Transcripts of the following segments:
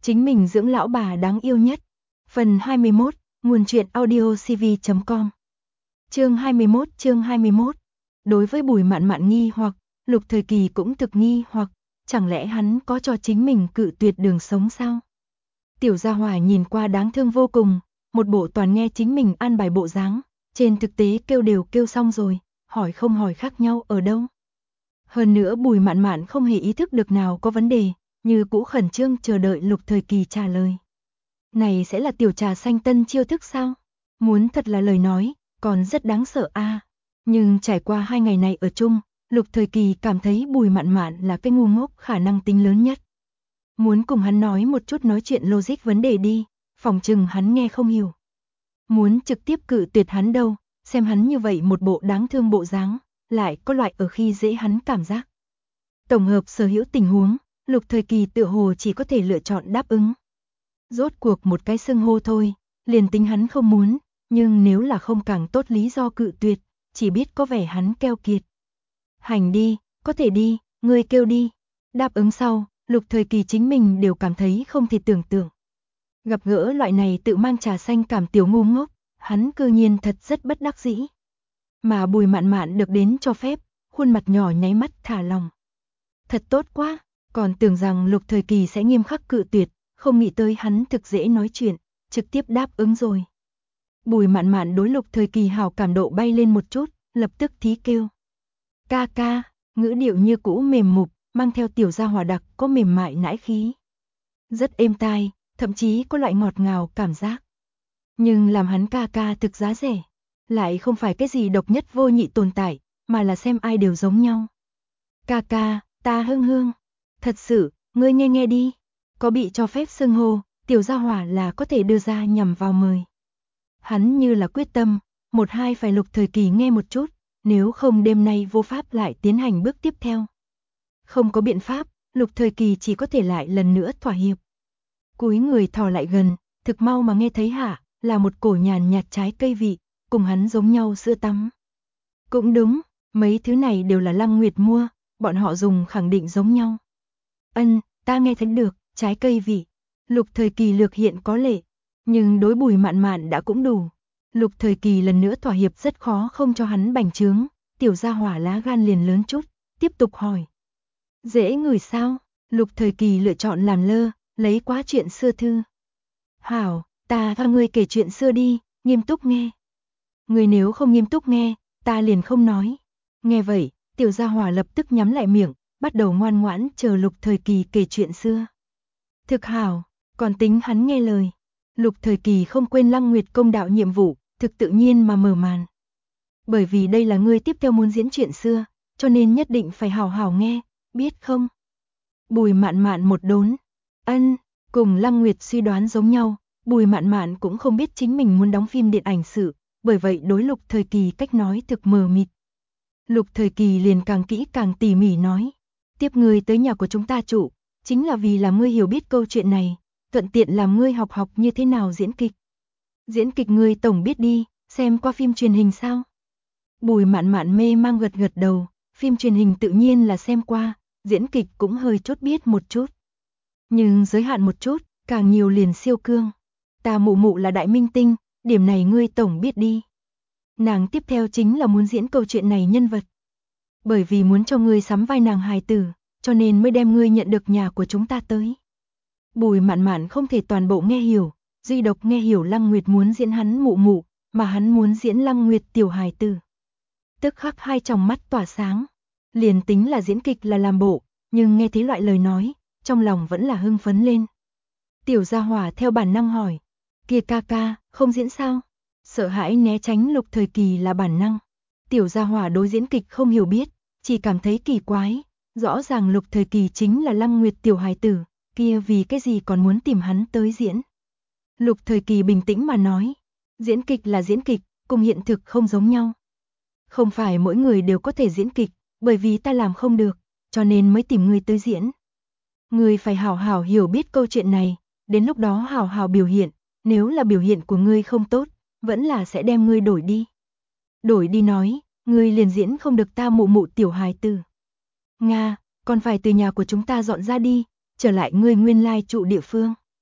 chính mình dưỡng lão bà đáng yêu nhất. Phần 21, nguồn truyện audiocv.com. Chương 21. Đối với Bùi Mạn Mạn nghi hoặc, Lục Thời Kỳ cũng thực nghi hoặc, chẳng lẽ hắn có cho chính mình cự tuyệt đường sống sao? Tiểu Gia Hỏa nhìn qua đáng thương vô cùng, một bộ toàn nghe chính mình an bài bộ dáng, trên thực tế kêu đều kêu xong rồi, hỏi không hỏi khác nhau ở đâu. Hơn nữa Bùi Mạn Mạn không hề ý thức được nào có vấn đề, như cũ khẩn trương chờ đợi Lục Thời Kỳ trả lời. Này sẽ là tiểu trà xanh tân chiêu thức sao? Muốn thật là lời nói, còn rất đáng sợ a. Nhưng trải qua 2 ngày này ở chung, Lục Thời Kỳ cảm thấy Bùi Mạn Mạn là cái ngu ngốc khả năng tính lớn nhất. Muốn cùng hắn nói một chút nói chuyện logic vấn đề đi, phòng chừng hắn nghe không hiểu. Muốn trực tiếp cự tuyệt hắn đâu, xem hắn như vậy một bộ đáng thương bộ dáng, lại có loại ở khi dễ hắn cảm giác. Tổng hợp sở hữu tình huống, Lục Thời Kỳ tựa hồ chỉ có thể lựa chọn đáp ứng. Rốt cuộc một cái xưng hô thôi, liền tính hắn không muốn, nhưng nếu là không càng tốt lý do cự tuyệt, chỉ biết có vẻ hắn keo kiệt. Hành đi, có thể đi, ngươi kêu đi. Đáp ứng sau, Lục Thời Kỳ chính mình đều cảm thấy không thể tưởng tượng. Gặp gỡ loại này tự mang trà xanh cảm tiểu ngu ngốc, hắn cư nhiên thật rất bất đắc dĩ. Mà Bùi Mạn Mạn được đến cho phép, khuôn mặt nhỏ nháy mắt thả lòng. Thật tốt quá, còn tưởng rằng Lục Thời Kỳ sẽ nghiêm khắc cự tuyệt, không nghĩ tới hắn thực dễ nói chuyện, trực tiếp đáp ứng rồi. Bùi Mạn Mạn đối Lục Thời Kỳ hảo cảm độ bay lên một chút, lập tức thí kêu. Ca ca, ngữ điệu như cũ mềm mục, mang theo tiểu gia hỏa đặc có mềm mại nãi khí. Rất êm tai, thậm chí có loại ngọt ngào cảm giác. Nhưng làm hắn ca ca thực giá rẻ, lại không phải cái gì độc nhất vô nhị tồn tại, mà là xem ai đều giống nhau. Ca ca, ta hương hương, thật sự, ngươi nghe nghe đi, có bị cho phép xưng hô, tiểu gia hỏa là có thể đưa ra nhằm vào mời. Hắn như là quyết tâm, một hai phải Lục Thời Kỳ nghe một chút, nếu không đêm nay vô pháp lại tiến hành bước tiếp theo. Không có biện pháp, Lục Thời Kỳ chỉ có thể lại lần nữa thỏa hiệp. Cúi người thò lại gần, thực mau mà nghe thấy hạ, là một cổ nhàn nhạt trái cây vị, cùng hắn giống nhau sữa tắm. Cũng đúng, mấy thứ này đều là Lăng Nguyệt mua, bọn họ dùng khẳng định giống nhau. Ta nghe thấy được, trái cây vị. Lục Thời Kỳ lược hiện có lệ, nhưng đối Bùi Mạn Mạn đã cũng đủ. Lục Thời Kỳ lần nữa thỏa hiệp rất khó không cho hắn bành trướng, tiểu gia hỏa lá gan liền lớn chút, tiếp tục hỏi. Dễ ngửi sao? Lục Thời Kỳ lựa chọn làm lơ, lấy quá chuyện xưa thư. Hảo, ta và ngươi kể chuyện xưa đi, nghiêm túc nghe. Ngươi nếu không nghiêm túc nghe, ta liền không nói. Nghe vậy, tiểu gia hỏa lập tức nhắm lại miệng, bắt đầu ngoan ngoãn chờ Lục Thời Kỳ kể chuyện xưa. Thực hảo, còn tính hắn nghe lời. Lục Thời Kỳ không quên Lăng Nguyệt công đạo nhiệm vụ, thực tự nhiên mà mở màn. Bởi vì đây là ngươi tiếp theo muốn diễn chuyện xưa, cho nên nhất định phải hảo hảo nghe, biết không? Bùi Mạn Mạn một đốn. Cùng Lăng Nguyệt suy đoán giống nhau, Bùi Mạn Mạn cũng không biết chính mình muốn đóng phim điện ảnh sự, bởi vậy đối Lục Thời Kỳ cách nói thực mờ mịt. Lục Thời Kỳ liền càng kỹ càng tỉ mỉ nói, tiếp ngươi tới nhà của chúng ta trụ, chính là vì làm ngươi hiểu biết câu chuyện này, thuận tiện làm ngươi học như thế nào diễn kịch. Diễn kịch ngươi tổng biết đi, xem qua phim truyền hình sao? Bùi Mạn Mạn mê mang gật gật đầu, phim truyền hình tự nhiên là xem qua, diễn kịch cũng hơi chút biết một chút. Nhưng giới hạn một chút, càng nhiều liền siêu cương. Ta mụ mụ là đại minh tinh, điểm này ngươi tổng biết đi. Nàng tiếp theo chính là muốn diễn câu chuyện này nhân vật. Bởi vì muốn cho ngươi sắm vai nàng hài tử, cho nên mới đem ngươi nhận được nhà của chúng ta tới. Bùi Mạn Mạn không thể toàn bộ nghe hiểu, duy độc nghe hiểu Lăng Nguyệt muốn diễn hắn mụ mụ, mà hắn muốn diễn Lăng Nguyệt tiểu hài tử. Tức khắc hai tròng mắt tỏa sáng. Liền tính là diễn kịch là làm bộ, nhưng nghe thấy loại lời nói, trong lòng vẫn là hưng phấn lên. Tiểu gia hỏa theo bản năng hỏi, kia ca ca, không diễn sao? Sợ hãi né tránh Lục Thời Kỳ là bản năng. Tiểu gia hỏa đối diễn kịch không hiểu biết, chỉ cảm thấy kỳ quái, rõ ràng Lục Thời Kỳ chính là Lăng Nguyệt tiểu hài tử, kia vì cái gì còn muốn tìm hắn tới diễn. Lục Thời Kỳ bình tĩnh mà nói, diễn kịch là diễn kịch, cùng hiện thực không giống nhau. Không phải mỗi người đều có thể diễn kịch, bởi vì ta làm không được, cho nên mới tìm ngươi tới diễn. Ngươi phải hảo hảo hiểu biết câu chuyện này, đến lúc đó hảo hảo biểu hiện, nếu là biểu hiện của ngươi không tốt, vẫn là sẽ đem ngươi đổi đi. Đổi đi nói, ngươi liền diễn không được ta mụ mụ tiểu hài tử. Nga, còn phải từ nhà của chúng ta dọn ra đi, trở lại ngươi nguyên lai trụ địa phương.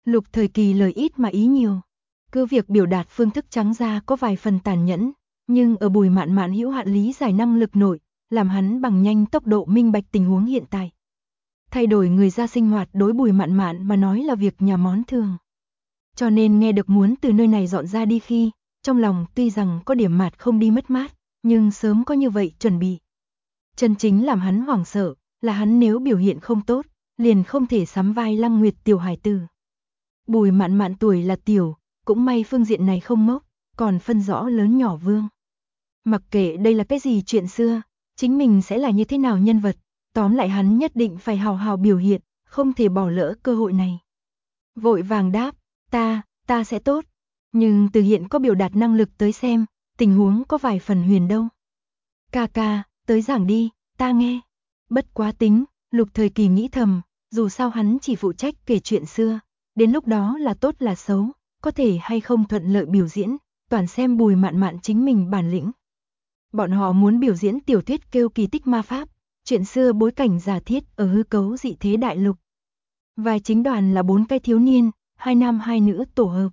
Lục Thời Kỳ lời ít mà ý nhiều. Cứ việc biểu đạt phương thức trắng ra có vài phần tàn nhẫn, nhưng ở Bùi Mạn Mạn hữu hạn lý giải năng lực nội, làm hắn bằng nhanh tốc độ minh bạch tình huống hiện tại. Thay đổi người ra sinh hoạt đối Bùi Mạn Mạn mà nói là việc nhà món thường. Cho nên nghe được muốn từ nơi này dọn ra đi khi, trong lòng tuy rằng có điểm mạt không đi mất mát, nhưng sớm có như vậy chuẩn bị. Chân chính làm hắn hoảng sợ, là hắn nếu biểu hiện không tốt, liền không thể sắm vai Lăng Nguyệt tiểu hải tử. Bùi Mạn Mạn tuổi là tiểu, cũng may phương diện này không ngốc, còn phân rõ lớn nhỏ vương. Mặc kệ đây là cái gì chuyện xưa, chính mình sẽ là như thế nào nhân vật, tóm lại hắn nhất định phải hào hào biểu hiện, không thể bỏ lỡ cơ hội này. Vội vàng đáp, ta sẽ tốt, nhưng từ hiện có biểu đạt năng lực tới xem, tình huống có vài phần huyền đâu. Ca, tới giảng đi, ta nghe. Bất quá tính, Lục Thời Kỳ nghĩ thầm, dù sao hắn chỉ phụ trách kể chuyện xưa, đến lúc đó là tốt là xấu, có thể hay không thuận lợi biểu diễn, toàn xem Bùi Mạn Mạn chính mình bản lĩnh. Bọn họ muốn biểu diễn tiểu thuyết kêu kỳ tích ma pháp, chuyện xưa bối cảnh giả thiết ở hư cấu dị thế đại lục. Vai chính đoàn là 4 cái thiếu niên, 2 nam 2 nữ tổ hợp.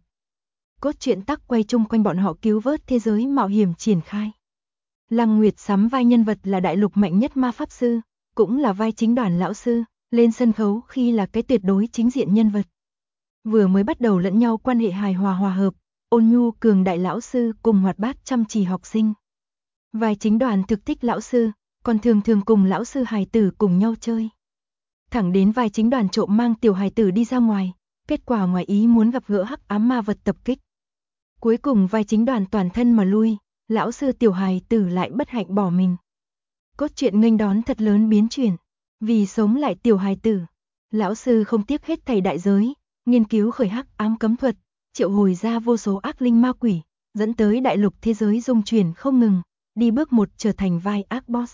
Cốt truyện tắc quay chung quanh bọn họ cứu vớt thế giới mạo hiểm triển khai. Lăng Nguyệt sắm vai nhân vật là đại lục mạnh nhất ma pháp sư, cũng là vai chính đoàn lão sư, lên sân khấu khi là cái tuyệt đối chính diện nhân vật. Vừa mới bắt đầu lẫn nhau quan hệ hài hòa hòa hợp, ôn nhu cường đại lão sư cùng hoạt bát chăm chỉ học sinh. Vai chính đoàn thực thích lão sư, còn thường thường cùng lão sư hài tử cùng nhau chơi. Thẳng đến vai chính đoàn trộm mang tiểu hài tử đi ra ngoài, kết quả ngoài ý muốn gặp gỡ hắc ám ma vật tập kích. Cuối cùng vai chính đoàn toàn thân mà lui, lão sư tiểu hài tử lại bất hạnh bỏ mình. Cốt truyện nghênh đón thật lớn biến chuyển, vì sống lại tiểu hài tử, lão sư không tiếc hết thảy đại giới, nghiên cứu khởi hắc ám cấm thuật, triệu hồi ra vô số ác linh ma quỷ, dẫn tới đại lục thế giới rung chuyển không ngừng, đi bước một trở thành vai ác boss.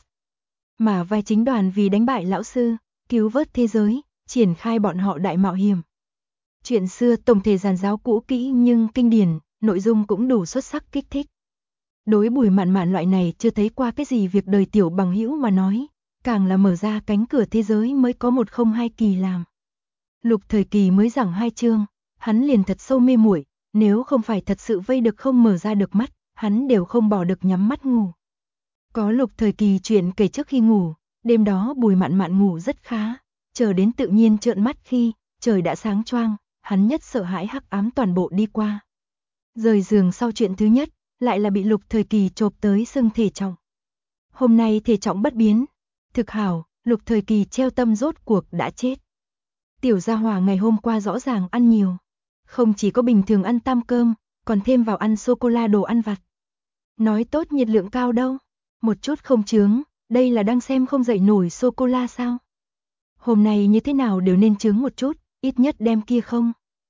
Mà vai chính đoàn vì đánh bại lão sư, cứu vớt thế giới, triển khai bọn họ đại mạo hiểm. Chuyện xưa tổng thể giàn giáo cũ kỹ nhưng kinh điển, nội dung cũng đủ xuất sắc kích thích. Đối Bùi Mạn Mạn loại này chưa thấy qua cái gì việc đời tiểu bằng hữu mà nói, càng là mở ra cánh cửa thế giới mới có 102 kỳ làm. Lục Thời Kỳ mới giảng 2 chương, hắn liền thật sâu mê muội, nếu không phải thật sự vây được không mở ra được mắt, hắn đều không bỏ được nhắm mắt ngủ. Có Lục Thời Kỳ chuyện kể trước khi ngủ, đêm đó Bùi Mạn Mạn ngủ rất khá, chờ đến tự nhiên trợn mắt khi trời đã sáng choang, hắn nhất sợ hãi hắc ám toàn bộ đi qua. Rời giường sau chuyện thứ nhất, lại là bị Lục Thời Kỳ chộp tới xưng thể trọng. Hôm nay thể trọng bất biến, thực hảo, Lục Thời Kỳ treo tâm rốt cuộc đã chết. Tiểu gia hỏa ngày hôm qua rõ ràng ăn nhiều, không chỉ có bình thường ăn tam cơm, còn thêm vào ăn sô-cô-la đồ ăn vặt. Nói tốt nhiệt lượng cao đâu, một chút không chướng, đây là đang xem không dậy nổi sô-cô-la sao? Hôm nay như thế nào đều nên chướng một chút, ít nhất đem kia không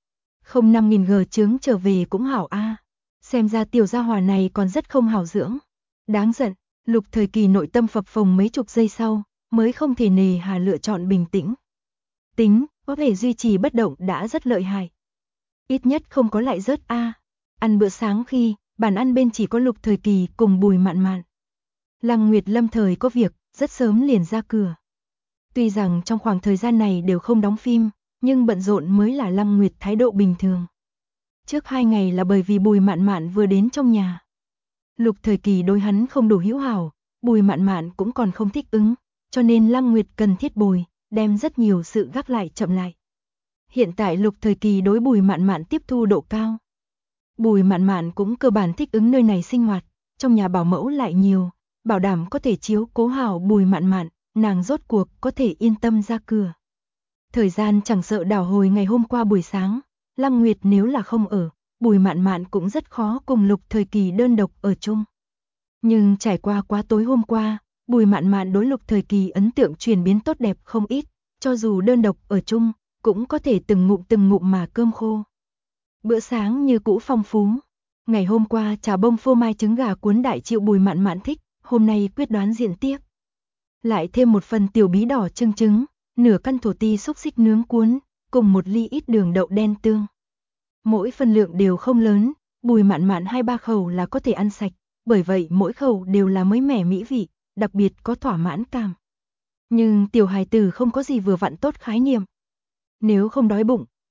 5.000 g chướng trở về cũng hảo a. Xem ra tiểu gia hỏa này còn rất không hảo dưỡng. Đáng giận, Lục Thời Kỳ nội tâm phập phồng mấy chục giây sau, mới không thể nề hà lựa chọn bình tĩnh. Tính, có thể duy trì bất động đã rất lợi hại. Ít nhất không có lại rớt a. Ăn bữa sáng khi, bàn ăn bên chỉ có Lục Thời Kỳ cùng Bùi Mạn Mạn. Lăng Nguyệt lâm thời có việc, rất sớm liền ra cửa. Tuy rằng trong khoảng thời gian này đều không đóng phim, nhưng bận rộn mới là Lăng Nguyệt thái độ bình thường. Trước 2 ngày là bởi vì Bùi Mạn Mạn vừa đến trong nhà. Lục Thời Kỳ đối hắn không đủ hữu hảo, Bùi Mạn Mạn cũng còn không thích ứng, cho nên Lăng Nguyệt cần thiết bồi, đem rất nhiều sự gác lại chậm lại. Hiện tại Lục Thời Kỳ đối Bùi Mạn Mạn tiếp thu độ cao. Bùi Mạn Mạn cũng cơ bản thích ứng nơi này sinh hoạt, trong nhà bảo mẫu lại nhiều, bảo đảm có thể chiếu cố hảo Bùi Mạn Mạn, nàng rốt cuộc có thể yên tâm ra cửa. Thời gian chẳng sợ đảo hồi ngày hôm qua buổi sáng, Lăng Nguyệt nếu là không ở, Bùi Mạn Mạn cũng rất khó cùng Lục Thời Kỳ đơn độc ở chung. Nhưng trải qua quá tối hôm qua, Bùi Mạn Mạn đối Lục Thời Kỳ ấn tượng chuyển biến tốt đẹp không ít, cho dù đơn độc ở chung, cũng có thể từng ngụm mà cơm khô. Bữa sáng như cũ phong phú. Ngày hôm qua chả bông phô mai trứng gà cuốn đại chịu Bùi Mạn Mạn thích, hôm nay quyết đoán diện tiếc. Lại thêm một phần tiểu bí đỏ trưng trứng, nửa căn thổ ti xúc xích nướng cuốn, cùng một ly ít đường đậu đen tương. Mỗi phần lượng đều không lớn, Bùi Mạn Mạn 2-3 khẩu là có thể ăn sạch, bởi vậy mỗi khẩu đều là mới mẻ mỹ vị, đặc biệt có thỏa mãn cảm. Nhưng tiểu hài tử không có gì vừa vặn tốt khái niệm. Nếu không đói bụng,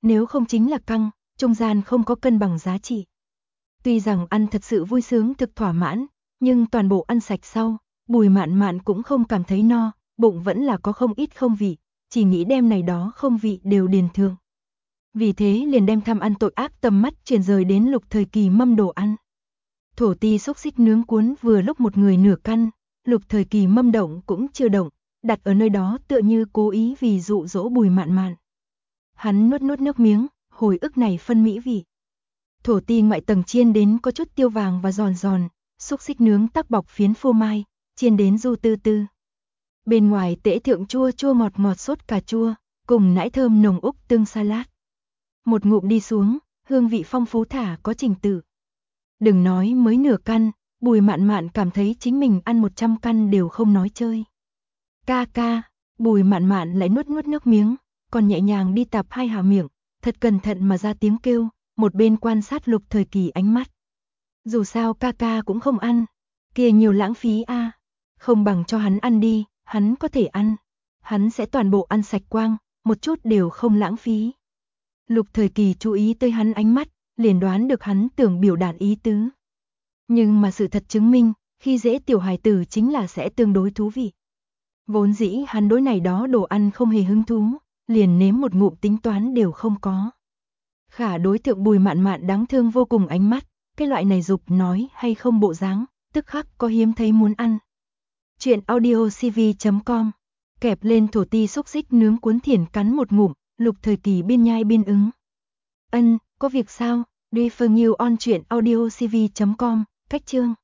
nếu không chính là căng, trung gian không có cân bằng giá trị. Tuy rằng ăn thật sự vui sướng thực thỏa mãn, nhưng toàn bộ ăn sạch sau, Bùi Mạn Mạn cũng không cảm thấy no, bụng vẫn là có không ít không vị, chỉ nghĩ đem này đó không vị đều điền thượng. Vì thế liền đem tham ăn tội ác tầm mắt chuyển rời đến Lục Thời Kỳ mâm đồ ăn. Thổ ti xúc xích nướng cuốn vừa lúc một người nửa căn, Lục Thời Kỳ mâm động cũng chưa động, đặt ở nơi đó tựa như cố ý vì dụ dỗ Bùi Mạn Mạn. Hắn nuốt nuốt nước miếng, hồi ức này phân mỹ vị. Thổ ti ngoại tầng chiên đến có chút tiêu vàng và giòn giòn, xúc xích nướng tắc bọc phiến phô mai, chiên đến du tư tư. Bên ngoài tễ thượng chua chua ngọt ngọt sốt cà chua, cùng nãi thơm nồng úc tương salad. Một ngụm đi xuống, hương vị phong phú thả có trình tự. Đừng nói mới nửa căn, Bùi Mạn Mạn cảm thấy chính mình ăn 100 căn đều không nói chơi. Ca ca, Bùi Mạn Mạn lại nuốt nuốt nước miếng, còn nhẹ nhàng đi tạp hai hào miệng, thật cẩn thận mà ra tiếng kêu, một bên quan sát Lục Thời Kỳ ánh mắt. Dù sao ca ca cũng không ăn, kia nhiều lãng phí a, không bằng cho hắn ăn đi, hắn có thể ăn, hắn sẽ toàn bộ ăn sạch quang, một chút đều không lãng phí. Lục Thời Kỳ chú ý tới hắn ánh mắt, liền đoán được hắn tưởng biểu đạt ý tứ. Nhưng mà sự thật chứng minh, khi dễ tiểu hài tử chính là sẽ tương đối thú vị. Vốn dĩ hắn đối này đó đồ ăn không hề hứng thú, liền nếm một ngụm tính toán đều không có. Khả đối tượng Bùi Mạn Mạn đáng thương vô cùng ánh mắt, cái loại này dục nói hay không bộ dáng, tức khắc có hiếm thấy muốn ăn. Chuyện audiocv.com, kẹp lên thổ ti xúc xích nướng cuốn thiển cắn một ngụm, Lục Thời Kỳ biên nhai biên ứng. Ân, có việc sao? Refer you on chuyện audiocv.com, cách chương.